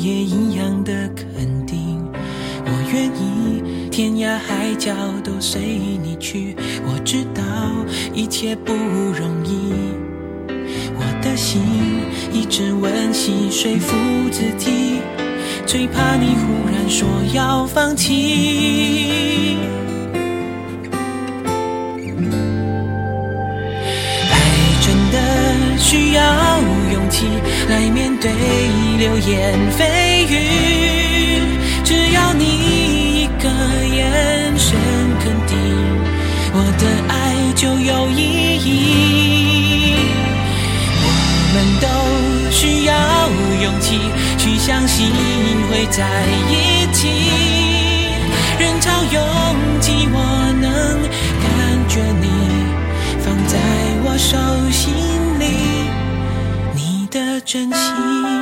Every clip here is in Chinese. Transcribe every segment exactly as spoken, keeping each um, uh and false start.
也一样的肯定。我愿意天涯海角都随你去，我知道一切不容易，我的心一直温习说服自己，最怕你忽然说要放弃。爱真的需要勇气来面对流言蜚语，只要你一个眼神肯定，我的爱就有意义。我们都需要勇气去相信会在一起，人潮拥挤我能感觉你放在我手心里，你的真心。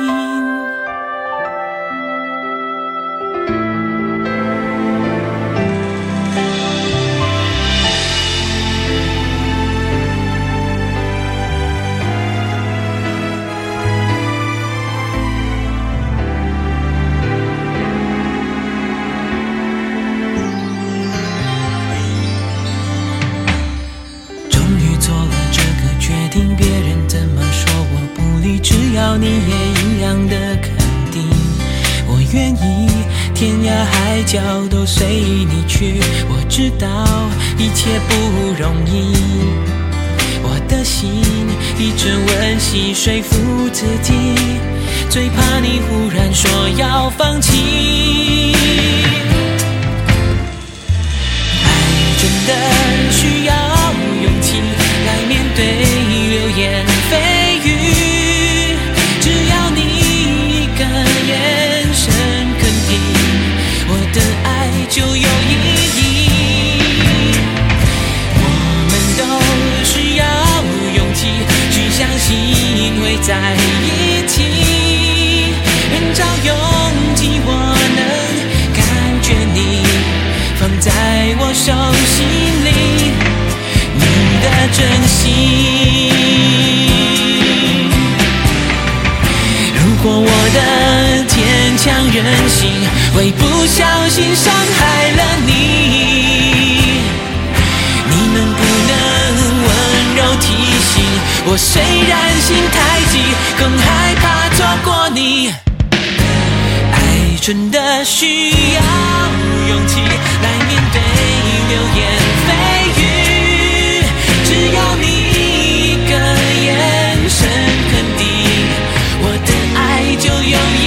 别人怎么说我不理，只要你也一样的肯定。我愿意天涯海角都随你去，我知道一切不容易，我的心一直温习说服自己，最怕你忽然说要放弃。爱真的需要勇气来面对流言蜚语，只要你一个眼神肯定，我的爱就有意义。我们都需要勇气去相信会在一起，人潮拥挤我能感觉你放在我手心里，你的真心。如果我的坚强任性会不小心伤害了你，你能不能温柔提醒我，虽然心太急更害怕错过你。爱真的需要勇气来面对流言蜚语，只要你一个眼神肯定，我的爱就有意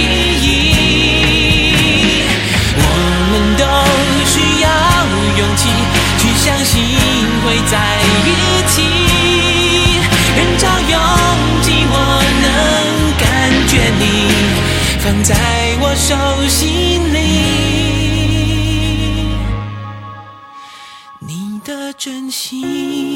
义。我们都需要勇气去相信会在一起，人潮拥挤我能感觉你放在我手心里，你的真心。